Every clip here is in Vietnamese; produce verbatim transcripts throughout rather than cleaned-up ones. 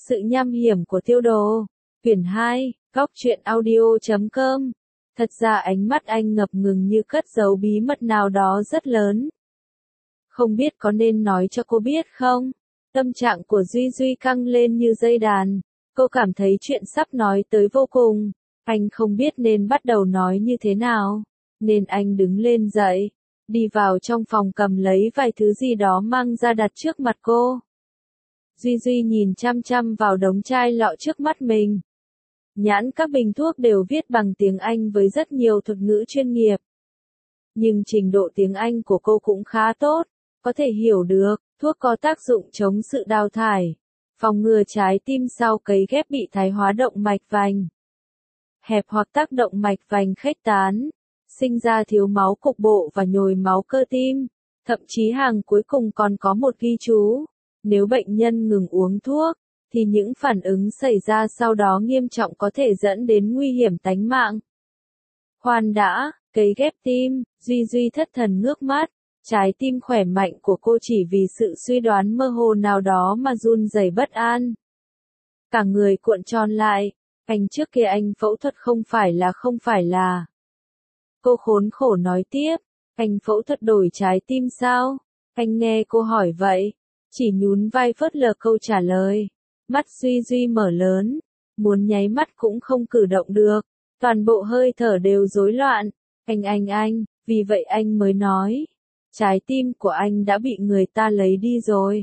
Sự nham hiểm của tiêu đồ. Quyển hai, góc truyện audio chấm com. Thật ra ánh mắt anh ngập ngừng như cất giấu bí mật nào đó rất lớn. Không biết có nên nói cho cô biết không? Tâm trạng của Duy Duy căng lên như dây đàn. Cô cảm thấy chuyện sắp nói tới vô cùng. Anh không biết nên bắt đầu nói như thế nào. Nên anh đứng lên dậy. Đi vào trong phòng cầm lấy vài thứ gì đó mang ra đặt trước mặt cô. Duy Duy nhìn chăm chăm vào đống chai lọ trước mắt mình. Nhãn các bình thuốc đều viết bằng tiếng Anh với rất nhiều thuật ngữ chuyên nghiệp. Nhưng trình độ tiếng Anh của cô cũng khá tốt, có thể hiểu được, thuốc có tác dụng chống sự đào thải, phòng ngừa trái tim sau cấy ghép bị thái hóa động mạch vành, hẹp hoặc tác động mạch vành khuếch tán, sinh ra thiếu máu cục bộ và nhồi máu cơ tim. Thậm chí hàng cuối cùng còn có một ghi chú, nếu bệnh nhân ngừng uống thuốc, thì những phản ứng xảy ra sau đó nghiêm trọng có thể dẫn đến nguy hiểm tánh mạng. Khoan đã, cấy ghép tim, Duy Duy thất thần ngước mắt, trái tim khỏe mạnh của cô chỉ vì sự suy đoán mơ hồ nào đó mà run rẩy bất an. Cả người cuộn tròn lại, anh trước kia anh phẫu thuật không phải là không phải là. Cô khốn khổ nói tiếp, anh phẫu thuật đổi trái tim sao? Anh nghe cô hỏi vậy, chỉ nhún vai phớt lờ câu trả lời. Mắt Duy Duy mở lớn, muốn nháy mắt cũng không cử động được, toàn bộ hơi thở đều rối loạn. Anh anh anh, vì vậy anh mới nói, trái tim của anh đã bị người ta lấy đi rồi.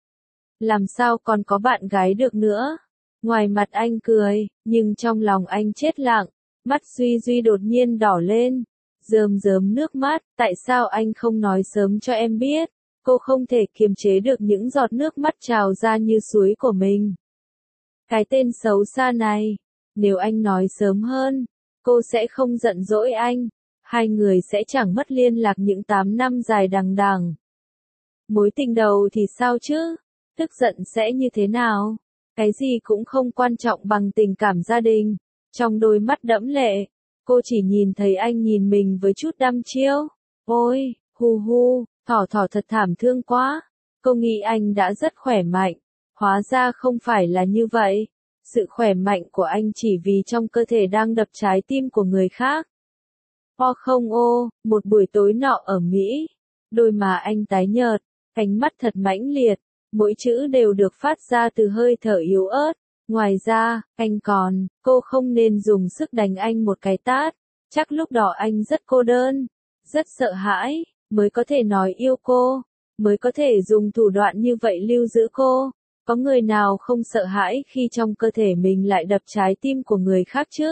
Làm sao còn có bạn gái được nữa? Ngoài mặt anh cười, nhưng trong lòng anh chết lặng, mắt Duy Duy đột nhiên đỏ lên, rơm rớm nước mắt, tại sao anh không nói sớm cho em biết? Cô không thể kiềm chế được những giọt nước mắt trào ra như suối của mình. Cái tên xấu xa này, nếu anh nói sớm hơn, cô sẽ không giận dỗi anh, hai người sẽ chẳng mất liên lạc những tám năm dài đằng đằng. Mối tình đầu thì sao chứ? Tức giận sẽ như thế nào? Cái gì cũng không quan trọng bằng tình cảm gia đình. Trong đôi mắt đẫm lệ, cô chỉ nhìn thấy anh nhìn mình với chút đăm chiêu. Ôi, hu hu. Thỏ thỏ thật thảm thương quá, cô nghĩ anh đã rất khỏe mạnh, hóa ra không phải là như vậy, sự khỏe mạnh của anh chỉ vì trong cơ thể đang đập trái tim của người khác. O không ô, một buổi tối nọ ở Mỹ, đôi má anh tái nhợt, ánh mắt thật mãnh liệt, mỗi chữ đều được phát ra từ hơi thở yếu ớt, ngoài ra, anh còn, cô không nên dùng sức đánh anh một cái tát, chắc lúc đó anh rất cô đơn, rất sợ hãi. Mới có thể nói yêu cô, mới có thể dùng thủ đoạn như vậy lưu giữ cô. Có người nào không sợ hãi khi trong cơ thể mình lại đập trái tim của người khác chứ?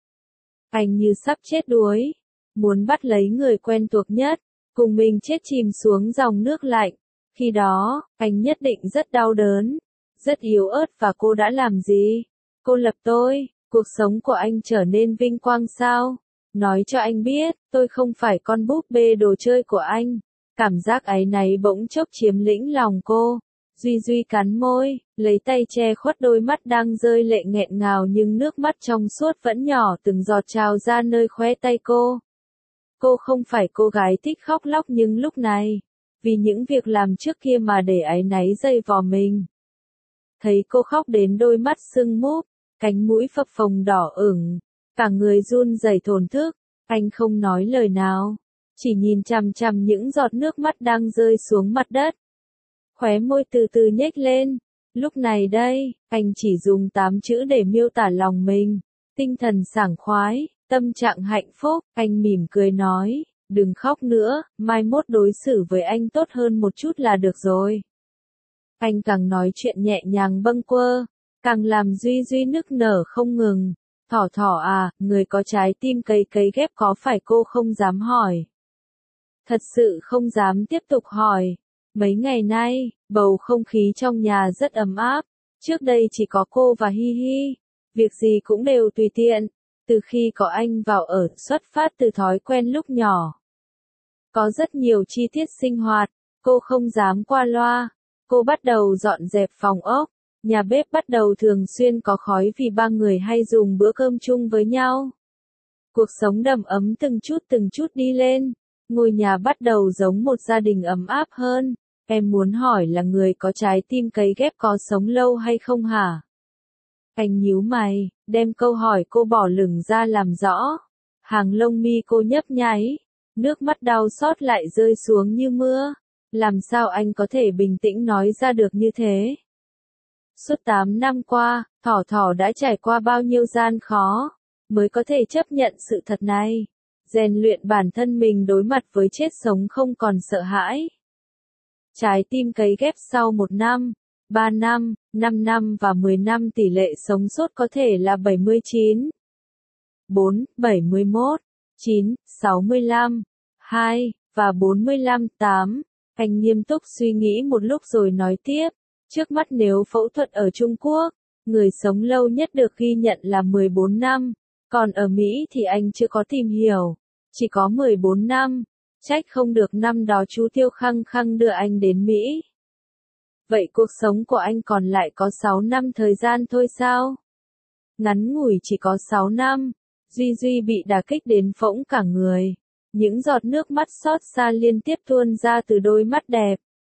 Anh như sắp chết đuối, muốn bắt lấy người quen thuộc nhất, cùng mình chết chìm xuống dòng nước lạnh. Khi đó, anh nhất định rất đau đớn, rất yếu ớt và cô đã làm gì? Cô lập tôi, cuộc sống của anh trở nên vinh quang sao? Nói cho anh biết, tôi không phải con búp bê đồ chơi của anh. Cảm giác áy náy bỗng chốc chiếm lĩnh lòng cô. Duy Duy cắn môi, lấy tay che khuất đôi mắt đang rơi lệ nghẹn ngào nhưng nước mắt trong suốt vẫn nhỏ từng giọt trào ra nơi khóe tay cô. Cô không phải cô gái thích khóc lóc nhưng lúc này, vì những việc làm trước kia mà để áy náy dây vò mình. Thấy cô khóc đến đôi mắt sưng múp, cánh mũi phập phồng đỏ ửng. Cả người run rẩy thổn thức, anh không nói lời nào, chỉ nhìn chằm chằm những giọt nước mắt đang rơi xuống mặt đất. Khóe môi từ từ nhếch lên, lúc này đây, anh chỉ dùng tám chữ để miêu tả lòng mình, tinh thần sảng khoái, tâm trạng hạnh phúc, anh mỉm cười nói, đừng khóc nữa, mai mốt đối xử với anh tốt hơn một chút là được rồi. Anh càng nói chuyện nhẹ nhàng bâng quơ, càng làm Duy Duy nức nở không ngừng. Thỏ thỏ à, người có trái tim cấy cấy ghép có phải cô không dám hỏi? Thật sự không dám tiếp tục hỏi. Mấy ngày nay, bầu không khí trong nhà rất ấm áp. Trước đây chỉ có cô và Hi Hi. Việc gì cũng đều tùy tiện. Từ khi có anh vào ở, xuất phát từ thói quen lúc nhỏ. Có rất nhiều chi tiết sinh hoạt, cô không dám qua loa. Cô bắt đầu dọn dẹp phòng ốc. Nhà bếp bắt đầu thường xuyên có khói vì ba người hay dùng bữa cơm chung với nhau. Cuộc sống đầm ấm từng chút từng chút đi lên. Ngôi nhà bắt đầu giống một gia đình ấm áp hơn. Em muốn hỏi là người có trái tim cấy ghép có sống lâu hay không hả? Anh nhíu mày, đem câu hỏi cô bỏ lửng ra làm rõ. Hàng lông mi cô nhấp nháy, nước mắt đau xót lại rơi xuống như mưa. Làm sao anh có thể bình tĩnh nói ra được như thế? Suốt tám năm qua, Thỏ Thỏ đã trải qua bao nhiêu gian khó, mới có thể chấp nhận sự thật này. Rèn luyện bản thân mình đối mặt với chết sống không còn sợ hãi. Trái tim cấy ghép sau một năm, ba năm, năm năm và mười năm tỷ lệ sống sót có thể là bảy mươi chín, bốn, bảy mươi mốt, chín, sáu mươi lăm, hai, và bốn mươi lăm, tám. Anh nghiêm túc suy nghĩ một lúc rồi nói tiếp. Trước mắt nếu phẫu thuật ở Trung Quốc, người sống lâu nhất được ghi nhận là mười bốn năm, còn ở Mỹ thì anh chưa có tìm hiểu, chỉ có mười bốn năm, trách không được năm đó chú Tiêu khăng khăng đưa anh đến Mỹ. Vậy cuộc sống của anh còn lại có sáu năm thời gian thôi sao? Ngắn ngủi chỉ có sáu năm, Duy Duy bị đả kích đến phỗng cả người. Những giọt nước mắt xót xa liên tiếp tuôn ra từ đôi mắt đẹp.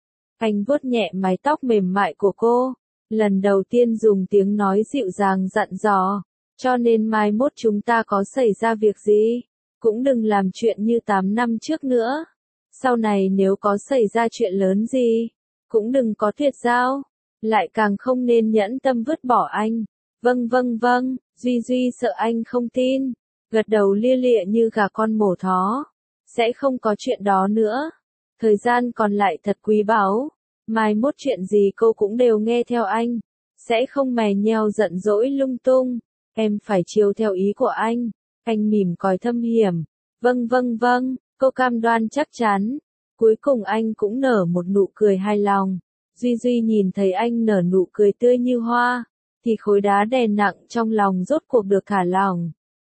Anh vuốt nhẹ mái tóc mềm mại của cô, lần đầu tiên dùng tiếng nói dịu dàng dặn dò, cho nên mai mốt chúng ta có xảy ra việc gì, cũng đừng làm chuyện như tám năm trước nữa. Sau này nếu có xảy ra chuyện lớn gì, cũng đừng có tuyệt giao, lại càng không nên nhẫn tâm vứt bỏ anh. Vâng vâng vâng, Duy Duy sợ anh không tin, gật đầu lia lịa như gà con mổ thó. Sẽ không có chuyện đó nữa. Thời gian còn lại thật quý báu. Mai mốt chuyện gì cô cũng đều nghe theo anh. Sẽ không mè nheo giận dỗi lung tung. Em phải chiều theo ý của anh. Anh mỉm còi thâm hiểm. Vâng vâng vâng, cô cam đoan chắc chắn. Cuối cùng anh cũng nở một nụ cười hài lòng. Duy Duy nhìn thấy anh nở nụ cười tươi như hoa, thì khối đá đè nặng trong lòng rốt cuộc được thả lỏng.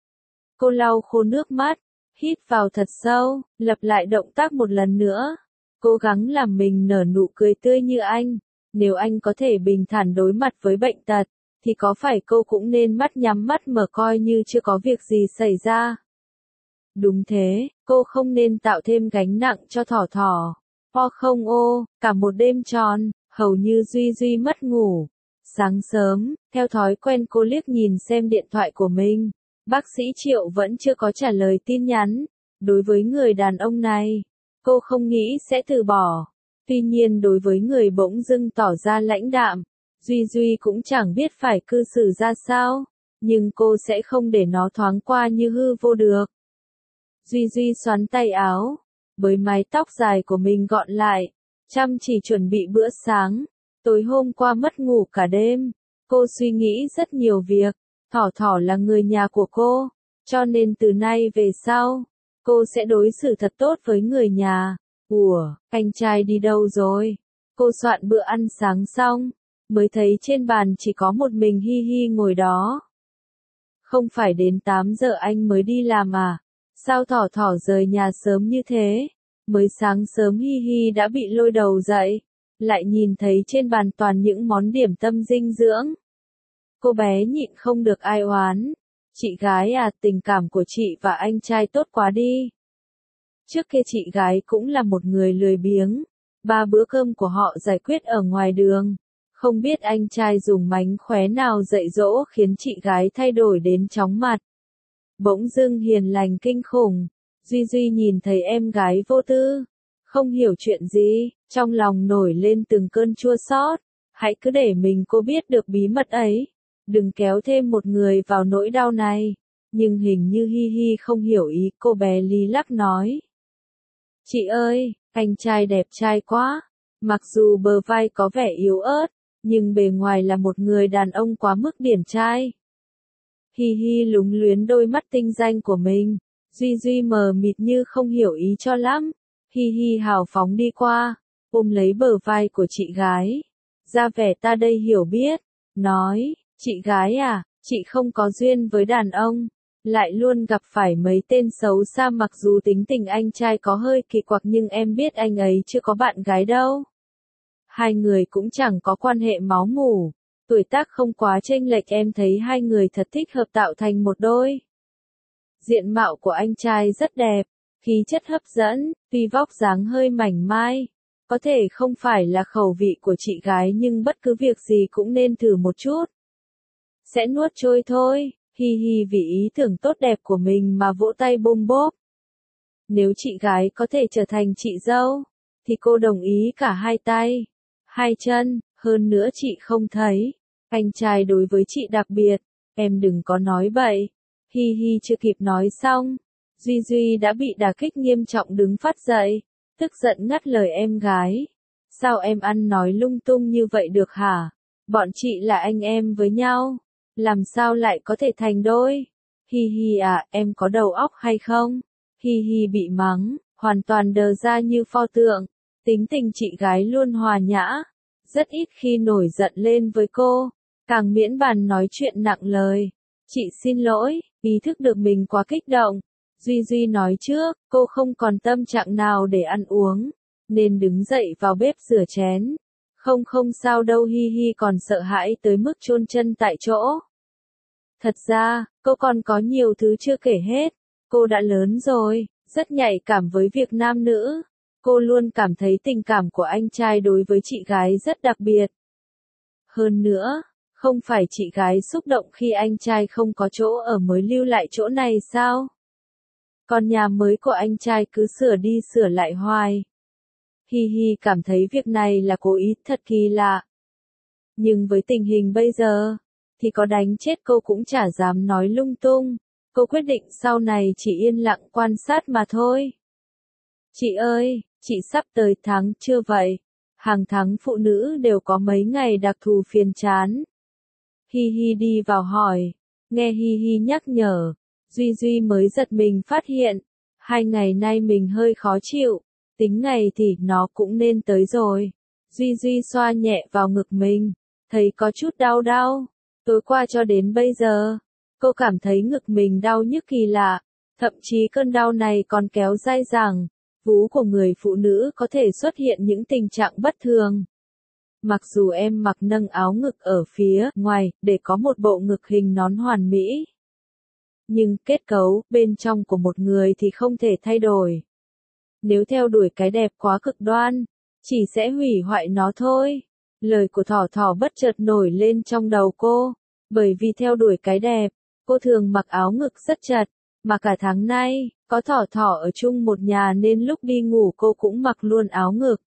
Cô lau khô nước mắt, hít vào thật sâu, lặp lại động tác một lần nữa. Cố gắng làm mình nở nụ cười tươi như anh. Nếu anh có thể bình thản đối mặt với bệnh tật, thì có phải cô cũng nên mắt nhắm mắt mở coi như chưa có việc gì xảy ra. Đúng thế, cô không nên tạo thêm gánh nặng cho Thỏ Thỏ. O không ô, cả một đêm tròn, hầu như Duy Duy mất ngủ. Sáng sớm, theo thói quen cô liếc nhìn xem điện thoại của mình. Bác sĩ Triệu vẫn chưa có trả lời tin nhắn. Đối với người đàn ông này, cô không nghĩ sẽ từ bỏ. Tuy nhiên đối với người bỗng dưng tỏ ra lãnh đạm, Duy Duy cũng chẳng biết phải cư xử ra sao. Nhưng cô sẽ không để nó thoáng qua như hư vô được. Duy Duy xoắn tay áo, bới mái tóc dài của mình gọn lại, chăm chỉ chuẩn bị bữa sáng. Tối hôm qua mất ngủ cả đêm, cô suy nghĩ rất nhiều việc. Thỏ Thỏ là người nhà của cô, cho nên từ nay về sau, cô sẽ đối xử thật tốt với người nhà. Ủa, anh trai đi đâu rồi? Cô soạn bữa ăn sáng xong, mới thấy trên bàn chỉ có một mình Hi Hi ngồi đó. Không phải đến tám giờ anh mới đi làm à? Sao Thỏ Thỏ rời nhà sớm như thế? Mới sáng sớm Hi Hi đã bị lôi đầu dậy, lại nhìn thấy trên bàn toàn những món điểm tâm dinh dưỡng. Cô bé nhịn không được ai oán. Chị gái à, tình cảm của chị và anh trai tốt quá đi. Trước kia chị gái cũng là một người lười biếng. Ba bữa cơm của họ giải quyết ở ngoài đường. Không biết anh trai dùng mánh khóe nào dạy dỗ khiến chị gái thay đổi đến chóng mặt. Bỗng dưng hiền lành kinh khủng. Duy Duy nhìn thấy em gái vô tư, không hiểu chuyện gì, trong lòng nổi lên từng cơn chua xót. Hãy cứ để mình cô biết được bí mật ấy. Đừng kéo thêm một người vào nỗi đau này. Nhưng hình như Hi Hi không hiểu ý, cô bé lý lắc nói. Chị ơi, anh trai đẹp trai quá. Mặc dù bờ vai có vẻ yếu ớt, nhưng bề ngoài là một người đàn ông quá mức điển trai. Hi Hi lúng luyến đôi mắt tinh danh của mình. Duy Duy mờ mịt như không hiểu ý cho lắm. Hi Hi hào phóng đi qua, ôm lấy bờ vai của chị gái. Ra vẻ ta đây hiểu biết, nói, chị gái à, chị không có duyên với đàn ông, lại luôn gặp phải mấy tên xấu xa. Mặc dù tính tình anh trai có hơi kỳ quặc nhưng em biết anh ấy chưa có bạn gái đâu. Hai người cũng chẳng có quan hệ máu mủ, tuổi tác không quá chênh lệch, em thấy hai người thật thích hợp tạo thành một đôi. Diện mạo của anh trai rất đẹp, khí chất hấp dẫn, tuy vóc dáng hơi mảnh mai, có thể không phải là khẩu vị của chị gái nhưng bất cứ việc gì cũng nên thử một chút. sẽ nuốt trôi thôi, hi hi vì ý tưởng tốt đẹp của mình mà vỗ tay bôm bốp. Nếu chị gái có thể trở thành chị dâu, thì cô đồng ý cả hai tay, hai chân, hơn nữa chị không thấy. Anh trai đối với chị đặc biệt, em đừng có nói bậy. Hi hi chưa kịp nói xong, Duy Duy đã bị đả kích nghiêm trọng đứng phát dậy, tức giận ngắt lời em gái. Sao em ăn nói lung tung như vậy được hả? Bọn chị là anh em với nhau, làm sao lại có thể thành đôi? Hi hi à, em có đầu óc hay không? Hi hi bị mắng, hoàn toàn đờ ra như pho tượng. Tính tình chị gái luôn hòa nhã, rất ít khi nổi giận lên với cô, càng miễn bàn nói chuyện nặng lời. Chị xin lỗi, ý thức được mình quá kích động. Duy Duy nói trước, cô không còn tâm trạng nào để ăn uống, nên đứng dậy vào bếp rửa chén. Không không sao đâu, hi hi còn sợ hãi tới mức chôn chân tại chỗ. Thật ra, cô còn có nhiều thứ chưa kể hết. Cô đã lớn rồi, rất nhạy cảm với việc nam nữ. Cô luôn cảm thấy tình cảm của anh trai đối với chị gái rất đặc biệt. Hơn nữa, không phải chị gái xúc động khi anh trai không có chỗ ở mới lưu lại chỗ này sao? Còn nhà mới của anh trai cứ sửa đi sửa lại hoài. Hi hi cảm thấy việc này là cố ý, thật kỳ lạ. Nhưng với tình hình bây giờ, thì có đánh chết cô cũng chả dám nói lung tung. Cô quyết định sau này chỉ yên lặng quan sát mà thôi. Chị ơi, chị sắp tới tháng chưa vậy? Hàng tháng phụ nữ đều có mấy ngày đặc thù phiền chán. Hi hi đi vào hỏi, nghe hi hi nhắc nhở, Duy Duy mới giật mình phát hiện, hai ngày nay mình hơi khó chịu, tính ngày thì nó cũng nên tới rồi. Duy Duy xoa nhẹ vào ngực mình, thấy có chút đau đau, tối qua cho đến bây giờ, cô cảm thấy ngực mình đau nhức kỳ lạ, thậm chí cơn đau này còn kéo dai dẳng. Vú của người phụ nữ có thể xuất hiện những tình trạng bất thường. Mặc dù em mặc nâng áo ngực ở phía ngoài để có một bộ ngực hình nón hoàn mỹ, nhưng kết cấu bên trong của một người thì không thể thay đổi. Nếu theo đuổi cái đẹp quá cực đoan, chỉ sẽ hủy hoại nó thôi. Lời của Thỏ Thỏ bất chợt nổi lên trong đầu cô, bởi vì theo đuổi cái đẹp, cô thường mặc áo ngực rất chật, mà cả tháng nay, có Thỏ Thỏ ở chung một nhà nên lúc đi ngủ cô cũng mặc luôn áo ngực.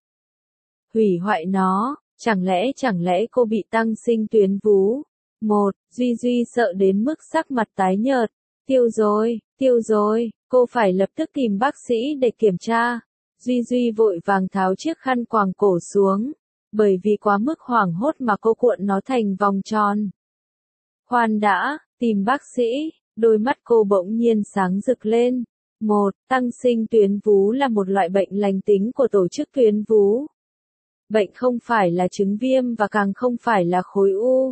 Hủy hoại nó, chẳng lẽ chẳng lẽ cô bị tăng sinh tuyến vú? Một, Duy Duy sợ đến mức sắc mặt tái nhợt. Tiêu rồi, tiêu rồi, cô phải lập tức tìm bác sĩ để kiểm tra. Duy Duy vội vàng tháo chiếc khăn quàng cổ xuống, bởi vì quá mức hoảng hốt mà cô cuộn nó thành vòng tròn. Khoan đã, tìm bác sĩ, đôi mắt cô bỗng nhiên sáng rực lên. Một, tăng sinh tuyến vú là một loại bệnh lành tính của tổ chức tuyến vú. Bệnh không phải là chứng viêm và càng không phải là khối u.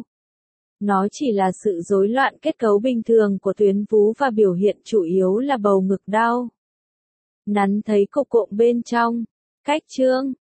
Nó chỉ là sự rối loạn kết cấu bình thường của tuyến vú và biểu hiện chủ yếu là bầu ngực đau. Nắn thấy cục cộm bên trong, cách trương,